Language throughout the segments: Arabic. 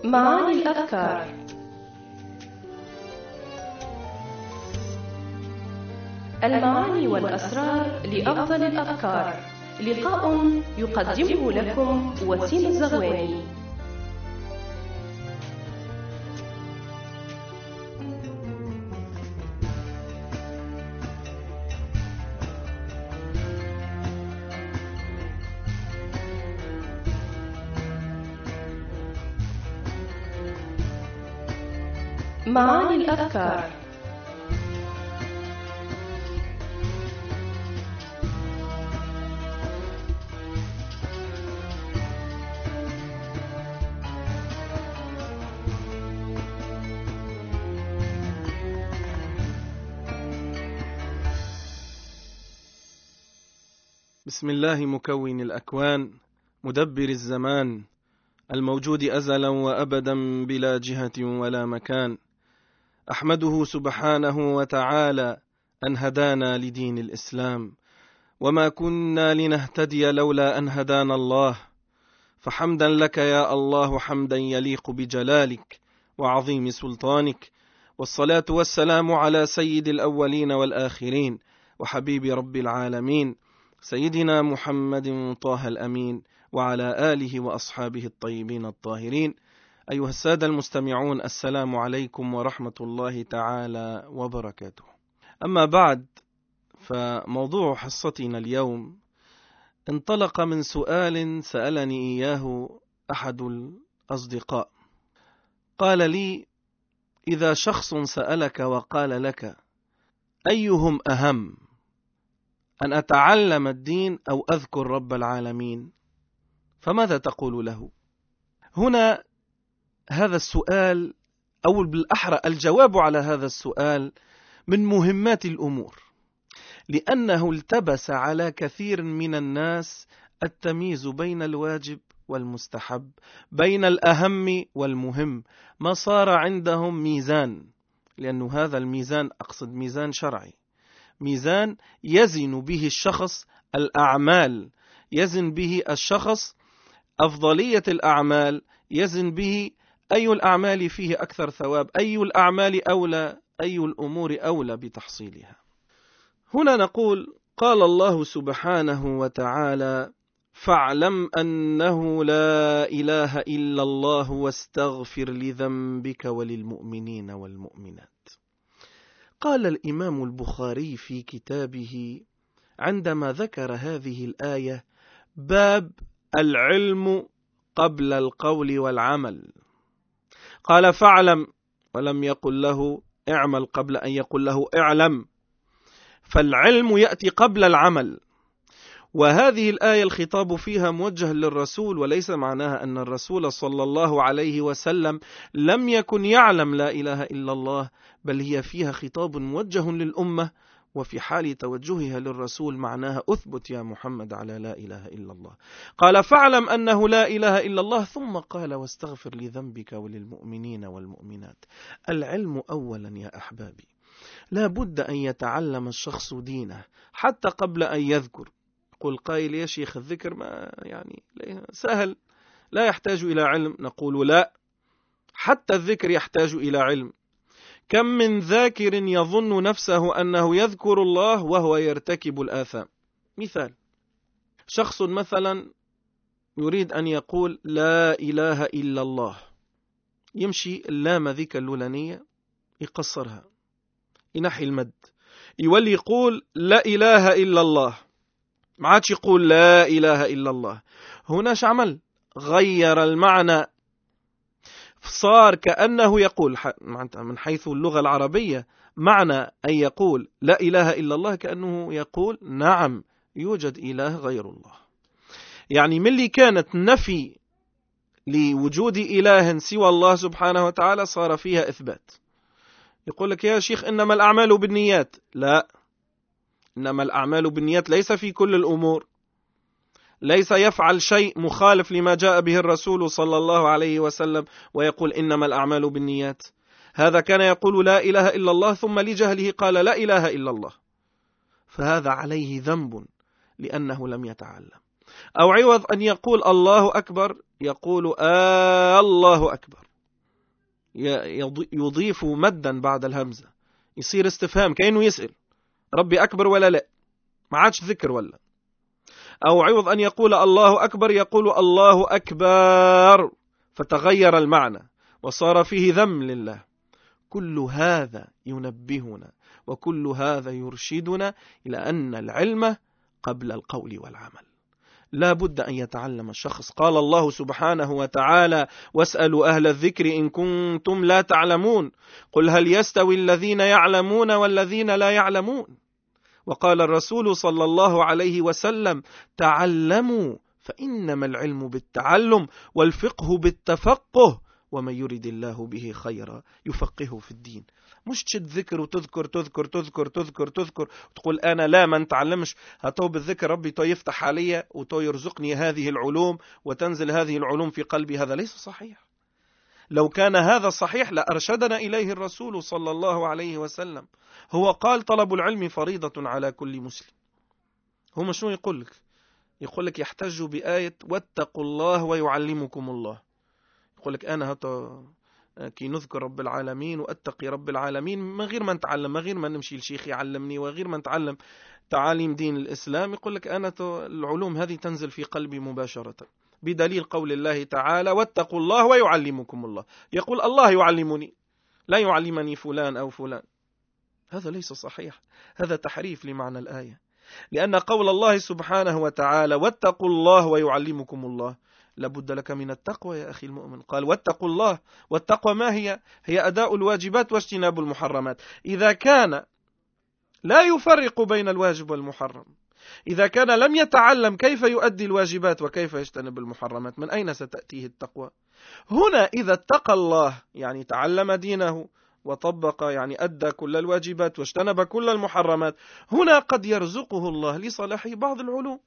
معاني الأفكار. المعاني والأسرار لأفضل الأفكار. لقاء يقدمه لكم وسيم الزغواني. معاني الأفكار. بسم الله مكون الأكوان، مدبر الزمان، الموجود أزلا وأبدا بلا جهة ولا مكان. أحمده سبحانه وتعالى أن هدانا لدين الإسلام، وما كنا لنهتدي لولا أن هدانا الله، فحمدا لك يا الله حمدا يليق بجلالك وعظيم سلطانك، والصلاة والسلام على سيد الأولين والآخرين وحبيب رب العالمين سيدنا محمد طه الأمين، وعلى آله وأصحابه الطيبين الطاهرين. أيها السادة المستمعون، السلام عليكم ورحمة الله تعالى وبركاته. أما بعد، فموضوع حصتنا اليوم انطلق من سؤال سألني إياه أحد الأصدقاء. قال لي: إذا شخص سألك وقال لك أيهم أهم، أن أتعلم الدين أو أذكر رب العالمين، فماذا تقول له؟ هنا هذا السؤال، أو بالأحرى الجواب على هذا السؤال، من مهمات الأمور، لأنه التبس على كثير من الناس التمييز بين الواجب والمستحب، بين الأهم والمهم، ما صار عندهم ميزان، لأن هذا الميزان أقصد ميزان شرعي، ميزان يزن به الشخص الأعمال، يزن به الشخص أفضلية الأعمال، يزن به أي الأعمال فيه أكثر ثواب، أي الأعمال أولى، أي الأمور أولى بتحصيلها. هنا نقول: قال الله سبحانه وتعالى: فاعلم أنه لا إله إلا الله واستغفر لذنبك وللمؤمنين والمؤمنات. قال الإمام البخاري في كتابه عندما ذكر هذه الآية: باب العلم قبل القول والعمل. قال: فاعلم، ولم يقل له اعمل قبل أن يقول له اعلم، فالعلم يأتي قبل العمل. وهذه الآية الخطاب فيها موجه للرسول، وليس معناها أن الرسول صلى الله عليه وسلم لم يكن يعلم لا إله إلا الله، بل هي فيها خطاب موجه للأمة، وفي حال توجهها للرسول معناها أثبت يا محمد على لا إله إلا الله. قال: فاعلم أنه لا إله إلا الله، ثم قال: واستغفر لذنبك وللمؤمنين والمؤمنات. العلم أولا يا أحبابي، لا بد أن يتعلم الشخص دينه حتى قبل أن يذكر. قل قائل: يا شيخ الذكر ما يعني سهل، لا يحتاج إلى علم. نقول: لا، حتى الذكر يحتاج إلى علم. كم من ذاكر يظن نفسه أنه يذكر الله وهو يرتكب الآثام. مثال: شخص مثلا يريد أن يقول لا إله إلا الله، يمشي اللام ذيك اللولانية يقصرها، ينحي المد، يولي يقول لا إله إلا الله، ما عادش يقول لا إله إلا الله. هنا عمل غير المعنى، صار كأنه يقول من حيث اللغة العربية معنى أن يقول لا إله إلا الله كأنه يقول نعم يوجد إله غير الله. يعني من اللي كانت نفي لوجود إله سوى الله سبحانه وتعالى صار فيها إثبات. يقول لك: يا شيخ إنما الأعمال بالنيات. لا، إنما الأعمال بالنيات ليس في كل الأمور، ليس يفعل شيء مخالف لما جاء به الرسول صلى الله عليه وسلم ويقول إنما الأعمال بالنيات. هذا كان يقول لا إله إلا الله، ثم لجهله قال لا إله إلا الله، فهذا عليه ذنب لأنه لم يتعلم. أو عوض أن يقول الله أكبر يقول الله أكبر، يضيف مدا بعد الهمزة، يصير استفهام كأنه يسأل ربي أكبر ولا لا، ما عادش ذكر ولا. أو عوض أن يقول الله أكبر يقول الله أكبر، فتغير المعنى وصار فيه ذم لله. كل هذا ينبهنا وكل هذا يرشدنا إلى أن العلم قبل القول والعمل. لا بد أن يتعلم الشخص. قال الله سبحانه وتعالى: واسألوا أهل الذكر إن كنتم لا تعلمون قل هل يستوي الذين يعلمون والذين لا يعلمون. وقال الرسول صلى الله عليه وسلم: تعلموا فإنما العلم بالتعلم والفقه بالتفقه ومن يرد الله به خيرا يفقهه في الدين. مش تشد ذكر وتذكر تذكر تذكر تذكر تذكر وتقول أنا لا ما نتعلمش، هتو بالذكر ربي تو يفتح علي وتو يرزقني هذه العلوم وتنزل هذه العلوم في قلبي. هذا ليس صحيح. لو كان هذا صحيح لأرشدنا إليه الرسول صلى الله عليه وسلم. هو قال: طلب العلم فريضة على كل مسلم. هو شنو يقول لك؟ يقول لك يحتج بآية واتقوا الله ويعلمكم الله. يقول لك أنا كي نذكر رب العالمين وأتقي رب العالمين من غير ما نتعلم، من غير ما نمشي لشيخ يعلمني، وغير ما نتعلم تعاليم دين الإسلام. يقول لك أنا العلوم هذه تنزل في قلبي مباشرة بدليل قول الله تعالى: واتقوا الله ويعلمكم الله. يقول الله يعلمني، لا يعلمني فلان أو فلان. هذا ليس صحيح، هذا تحريف لمعنى الآية. لأن قول الله سبحانه وتعالى: واتقوا الله ويعلمكم الله، لابد لك من التقوى يا أخي المؤمن. قال: واتقوا الله. والتقوى ما هي؟ هي أداء الواجبات واجتناب المحرمات. إذا كان لا يفرق بين الواجب والمحرم، إذا كان لم يتعلم كيف يؤدي الواجبات وكيف يجتنب المحرمات، من أين ستأتيه التقوى؟ هنا إذا اتقى الله يعني تعلم دينه وطبق، يعني أدى كل الواجبات واجتنب كل المحرمات، هنا قد يرزقه الله لصلاحه بعض العلوم.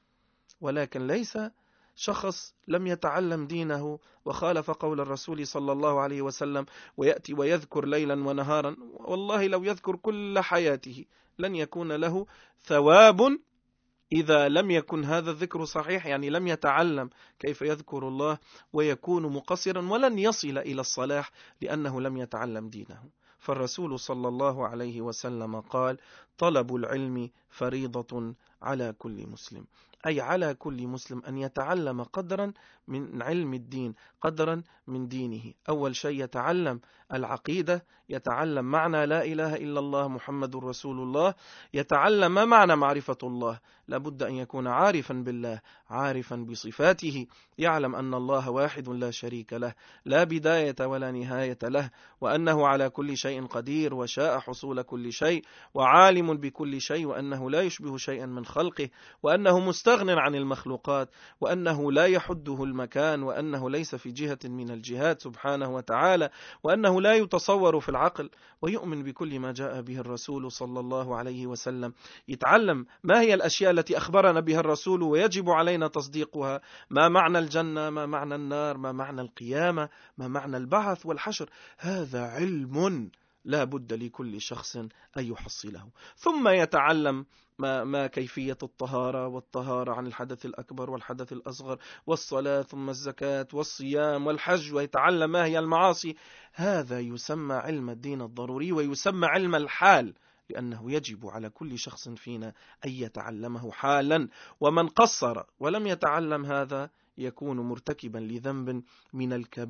ولكن ليس شخص لم يتعلم دينه وخالف قول الرسول صلى الله عليه وسلم ويأتي ويذكر ليلا ونهارا، والله لو يذكر كل حياته لن يكون له ثواب إذا لم يكن هذا الذكر صحيح، يعني لم يتعلم كيف يذكر الله ويكون مقصرا ولن يصل إلى الصلاح لأنه لم يتعلم دينه. فالرسول صلى الله عليه وسلم قال: طلب العلم فريضة على كل مسلم، أي على كل مسلم أن يتعلم قدرا من علم الدين، قدرا من دينه. أول شيء يتعلم العقيدة، يتعلم معنى لا إله إلا الله محمد رسول الله، يتعلم ما معنى معرفة الله. لابد أن يكون عارفا بالله، عارفا بصفاته، يعلم أن الله واحد لا شريك له، لا بداية ولا نهاية له، وأنه على كل شيء قدير وشاء حصول كل شيء، وعالم بكل شيء، وأنه لا يشبه شيئا من خلقه، وأنه مستغن عن المخلوقات، وأنه لا يحده المكان، وأنه ليس في جهة من الجهات سبحانه وتعالى، وأنه لا يتصور في العقل، ويؤمن بكل ما جاء به الرسول صلى الله عليه وسلم. يتعلم ما هي الأشياء التي أخبرنا بها الرسول ويجب علينا تصديقها، ما معنى الجنة، ما معنى النار، ما معنى القيامة، ما معنى البعث والحشر. هذا علم لا بد لكل شخص أن يحصله. ثم يتعلم ما كيفية الطهارة، والطهارة عن الحدث الأكبر والحدث الأصغر، والصلاة، ثم الزكاة والصيام والحج، ويتعلم ما هي المعاصي. هذا يسمى علم الدين الضروري، ويسمى علم الحال، لأنه يجب على كل شخص فينا أن يتعلمه حالا. ومن قصر ولم يتعلم هذا يكون مرتكبا لذنب من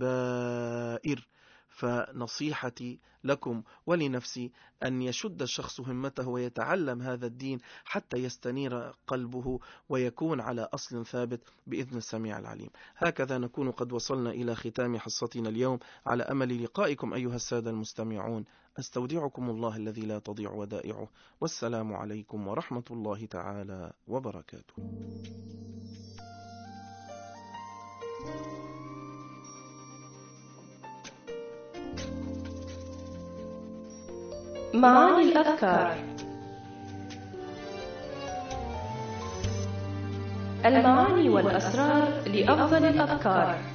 الكبائر. فنصيحتي لكم ولنفسي أن يشد الشخص همته ويتعلم هذا الدين حتى يستنير قلبه ويكون على أصل ثابت بإذن السميع العليم. هكذا نكون قد وصلنا إلى ختام حصتنا اليوم، على أمل لقائكم أيها السادة المستمعون. أستودعكم الله الذي لا تضيع ودائعه، والسلام عليكم ورحمة الله تعالى وبركاته. معاني الأذكار. المعاني والأسرار لأفضل الأذكار.